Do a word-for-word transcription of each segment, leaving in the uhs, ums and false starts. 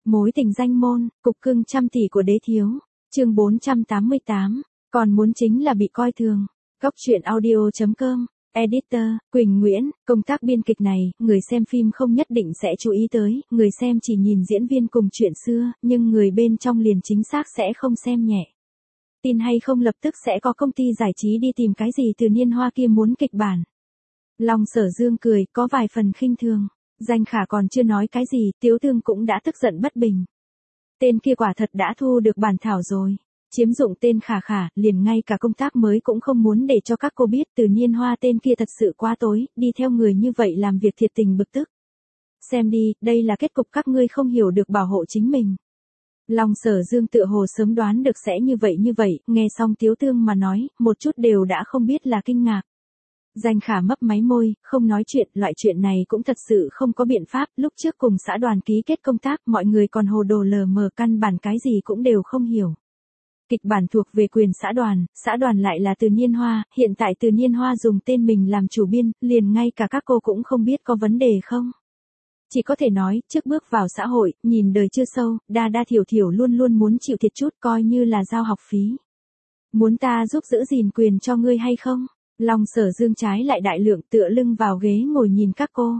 Mối tình danh môn, cục cưng trăm tỷ của đế thiếu. Chương bốn trăm tám mươi tám. Còn muốn chính là bị coi thường. Góc truyện audio chấm com. Editor, Quỳnh Nguyễn. Công tác biên kịch này, người xem phim không nhất định sẽ chú ý tới, người xem chỉ nhìn diễn viên cùng chuyện xưa, nhưng người bên trong liền chính xác sẽ không xem nhẹ. Tin hay không lập tức sẽ có công ty giải trí đi tìm cái gì từ Niên Hoa kia muốn kịch bản. Long Sở Dương cười, có vài phần khinh thường. Danh Khả còn chưa nói cái gì, Tiếu Thương cũng đã tức giận bất bình. Tên kia quả thật đã thu được bản thảo rồi. Chiếm dụng tên Khả Khả, liền ngay cả công tác mới cũng không muốn để cho các cô biết từ Niên Hoa tên kia thật sự quá tối, đi theo người như vậy làm việc thiệt tình bực tức. Xem đi, đây là kết cục các ngươi không hiểu được bảo hộ chính mình. Long Sở Dương tựa hồ sớm đoán được sẽ như vậy như vậy, nghe xong Tiếu Thương mà nói, một chút đều đã không biết là kinh ngạc. Danh Khả mấp máy môi, không nói chuyện, loại chuyện này cũng thật sự không có biện pháp, lúc trước cùng xã đoàn ký kết công tác, mọi người còn hồ đồ lờ mờ căn bản cái gì cũng đều không hiểu. Kịch bản thuộc về quyền xã đoàn, xã đoàn lại là từ Niên Hoa, hiện tại từ Niên Hoa dùng tên mình làm chủ biên, liền ngay cả các cô cũng không biết có vấn đề không. Chỉ có thể nói, trước bước vào xã hội, nhìn đời chưa sâu, đa đa thiểu thiểu luôn luôn muốn chịu thiệt chút coi như là giao học phí. Muốn ta giúp giữ gìn quyền cho ngươi hay không? Long Sở Dương trái lại đại lượng tựa lưng vào ghế ngồi nhìn các cô.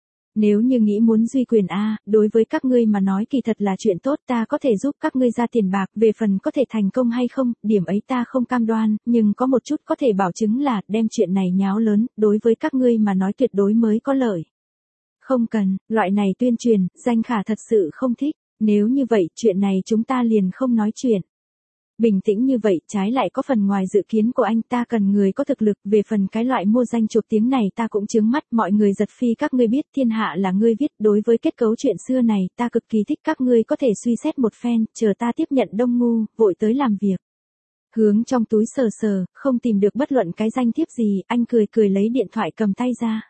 Nếu như nghĩ muốn duy quyền a, đối với các ngươi mà nói kỳ thật là chuyện tốt, ta có thể giúp các ngươi ra tiền bạc, về phần có thể thành công hay không, điểm ấy ta không cam đoan, nhưng có một chút có thể bảo chứng là đem chuyện này nháo lớn, đối với các ngươi mà nói tuyệt đối mới có lợi. Không cần, loại này tuyên truyền, Danh Khả thật sự không thích, nếu như vậy chuyện này chúng ta liền không nói chuyện. Bình tĩnh như vậy, trái lại có phần ngoài dự kiến của anh, ta cần người có thực lực, về phần cái loại mua danh chụp tiếng này ta cũng chướng mắt, mọi người giật phi các ngươi biết thiên hạ là ngươi viết, đối với kết cấu chuyện xưa này, ta cực kỳ thích các ngươi có thể suy xét một phen, chờ ta tiếp nhận Đông Ngu, vội tới làm việc. Hướng trong túi sờ sờ, không tìm được bất luận cái danh thiếp gì, anh cười cười lấy điện thoại cầm tay ra.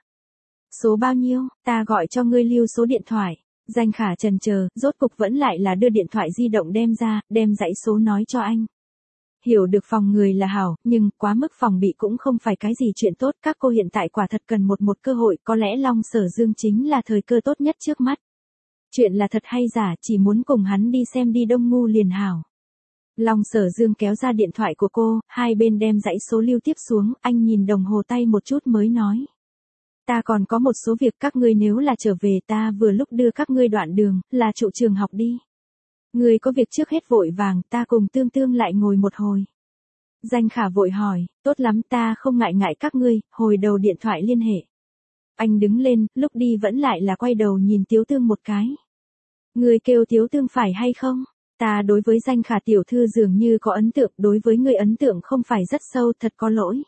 Số bao nhiêu, ta gọi cho ngươi lưu số điện thoại. Danh Khả chần chờ, rốt cục vẫn lại là đưa điện thoại di động đem ra, đem dãy số nói cho anh. Hiểu được phòng người là hảo, nhưng quá mức phòng bị cũng không phải cái gì chuyện tốt, các cô hiện tại quả thật cần một một cơ hội, có lẽ Long Sở Dương chính là thời cơ tốt nhất trước mắt. Chuyện là thật hay giả, chỉ muốn cùng hắn đi xem đi Đông Ngu liền hảo. Long Sở Dương kéo ra điện thoại của cô, hai bên đem dãy số lưu tiếp xuống, anh nhìn đồng hồ tay một chút mới nói. Ta còn có một số việc, các ngươi nếu là trở về ta vừa lúc đưa các ngươi đoạn đường, là trụ trường học đi. Ngươi có việc trước hết vội vàng, ta cùng Tương Tương lại ngồi một hồi. Danh Khả vội hỏi, tốt lắm ta không ngại ngại các ngươi, hồi đầu điện thoại liên hệ. Anh đứng lên, lúc đi vẫn lại là quay đầu nhìn Tiếu Tương một cái. Ngươi kêu Tiếu Tương phải hay không? Ta đối với Danh Khả tiểu thư dường như có ấn tượng, đối với ngươi ấn tượng không phải rất sâu, thật có lỗi.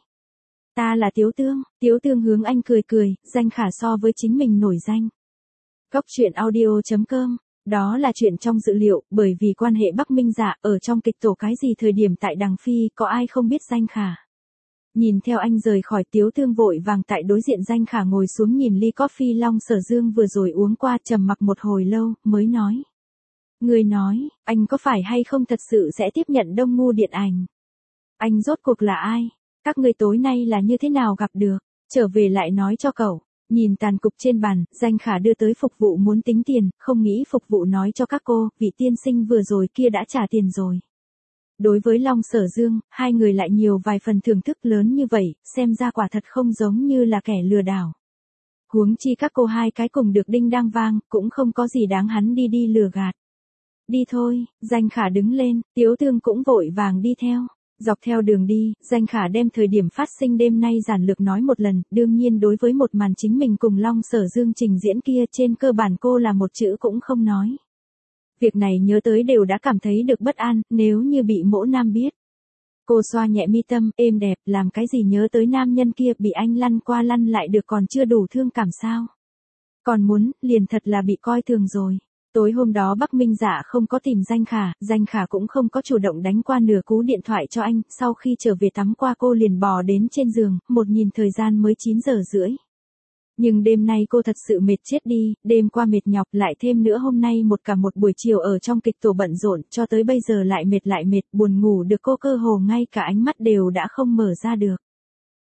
Ta là Tiếu Tương, Tiếu Tương hướng anh cười cười, Danh Khả so với chính mình nổi danh. Góc truyện audio chấm com, đó là chuyện trong dự liệu, bởi vì quan hệ Bắc Minh Dạ, ở trong kịch tổ cái gì thời điểm tại Đằng Phi, có ai không biết Danh Khả. Nhìn theo anh rời khỏi, Tiếu Tương vội vàng tại đối diện Danh Khả ngồi xuống nhìn ly coffee Long Sở Dương vừa rồi uống qua, trầm mặc một hồi lâu, mới nói. Người nói, anh có phải hay không thật sự sẽ tiếp nhận Đông Ngu điện ảnh? Anh rốt cuộc là ai? Các ngươi tối nay là như thế nào gặp được, trở về lại nói cho cậu. Nhìn tàn cục trên bàn, Danh Khả đưa tới phục vụ muốn tính tiền, không nghĩ phục vụ nói cho các cô, vị tiên sinh vừa rồi kia đã trả tiền rồi. Đối với Long Sở Dương, hai người lại nhiều vài phần thưởng thức lớn như vậy, xem ra quả thật không giống như là kẻ lừa đảo. Huống chi các cô hai cái cùng được đinh đang vang, cũng không có gì đáng hắn đi đi lừa gạt. Đi thôi, Danh Khả đứng lên, Tiếu Tương cũng vội vàng đi theo. Dọc theo đường đi, Danh Khả đem thời điểm phát sinh đêm nay giản lược nói một lần, đương nhiên đối với một màn chính mình cùng Long Sở Dương trình diễn kia trên cơ bản cô là một chữ cũng không nói. Việc này nhớ tới đều đã cảm thấy được bất an, nếu như bị mỗ nam biết. Cô xoa nhẹ mi tâm, êm đẹp, làm cái gì nhớ tới nam nhân kia bị anh lăn qua lăn lại được còn chưa đủ thương cảm sao. Còn muốn, liền thật là bị coi thường rồi. Tối hôm đó Bắc Minh Dạ không có tìm Danh Khả, Danh Khả cũng không có chủ động đánh qua nửa cú điện thoại cho anh, sau khi trở về tắm qua cô liền bò đến trên giường, một nhìn thời gian mới chín giờ rưỡi. Nhưng đêm nay cô thật sự mệt chết đi, đêm qua mệt nhọc lại thêm nữa hôm nay một cả một buổi chiều ở trong kịch tổ bận rộn, cho tới bây giờ lại mệt lại mệt, buồn ngủ được cô cơ hồ ngay cả ánh mắt đều đã không mở ra được.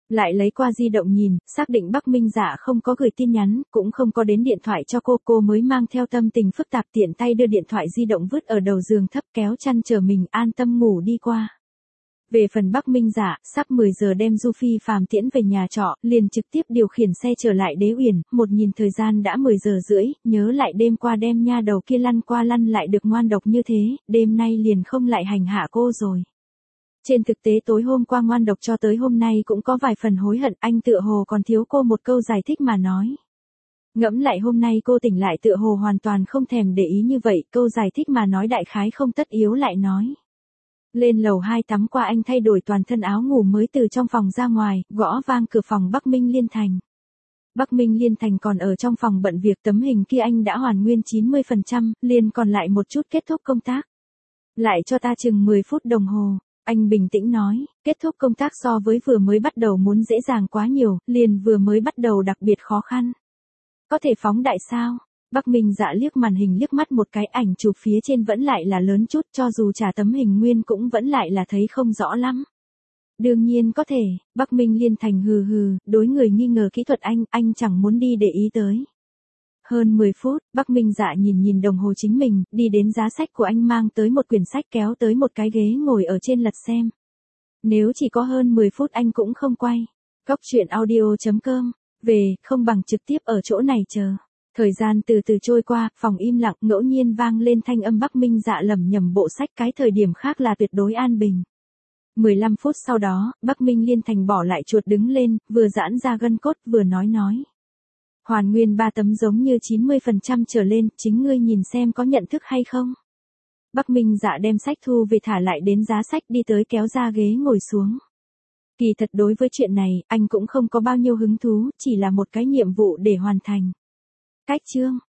Lại lấy qua di động nhìn, xác định Bắc Minh Dạ không có gửi tin nhắn, cũng không có đến điện thoại cho cô, cô mới mang theo tâm tình phức tạp tiện tay đưa điện thoại di động vứt ở đầu giường thấp kéo chăn chờ mình an tâm ngủ đi qua. Về phần Bắc Minh Dạ, sắp mười giờ đem Du Phi Phàm tiễn về nhà trọ, liền trực tiếp điều khiển xe trở lại Đế Uyển, một nhìn thời gian đã mười giờ rưỡi, nhớ lại đêm qua đem nha đầu kia lăn qua lăn lại được ngoan độc như thế, đêm nay liền không lại hành hạ cô rồi. Trên thực tế tối hôm qua ngoan độc cho tới hôm nay cũng có vài phần hối hận, anh tựa hồ còn thiếu cô một câu giải thích mà nói. Ngẫm lại hôm nay cô tỉnh lại tựa hồ hoàn toàn không thèm để ý như vậy, câu giải thích mà nói đại khái không tất yếu lại nói. Lên lầu hai tắm qua anh thay đổi toàn thân áo ngủ mới từ trong phòng ra ngoài, gõ vang cửa phòng Bắc Minh Liên Thành. Bắc Minh Liên Thành còn ở trong phòng bận việc, tấm hình kia anh đã hoàn nguyên chín mươi phần trăm, liền còn lại một chút kết thúc công tác. Lại cho ta chừng mười phút đồng hồ. Anh bình tĩnh nói, kết thúc công tác so với vừa mới bắt đầu muốn dễ dàng quá nhiều, liền vừa mới bắt đầu đặc biệt khó khăn. Có thể phóng đại sao? Bắc Minh Dạ liếc màn hình liếc mắt một cái, ảnh chụp phía trên vẫn lại là lớn chút, cho dù trả tấm hình nguyên cũng vẫn lại là thấy không rõ lắm. Đương nhiên có thể, Bắc Minh Liên Thành hừ hừ, đối người nghi ngờ kỹ thuật anh, anh chẳng muốn đi để ý tới. Hơn mười phút, Bắc Minh Dạ nhìn nhìn đồng hồ chính mình, đi đến giá sách của anh mang tới một quyển sách kéo tới một cái ghế ngồi ở trên lật xem. Nếu chỉ có hơn mười phút anh cũng không quay. Góc truyện audio chấm com, về, không bằng trực tiếp ở chỗ này chờ. Thời gian từ từ trôi qua, phòng im lặng, ngẫu nhiên vang lên thanh âm Bắc Minh Dạ lẩm nhẩm bộ sách, cái thời điểm khác là tuyệt đối an bình. mười lăm phút sau đó, Bắc Minh Liên Thành bỏ lại chuột đứng lên, vừa giãn ra gân cốt vừa nói nói. Hoàn nguyên ba tấm giống như chín mươi phần trăm trở lên, chính ngươi nhìn xem có nhận thức hay không. Bắc Minh Dạ đem sách thu về thả lại đến giá sách, đi tới kéo ra ghế ngồi xuống. Kỳ thật đối với chuyện này, anh cũng không có bao nhiêu hứng thú, chỉ là một cái nhiệm vụ để hoàn thành. Cách chương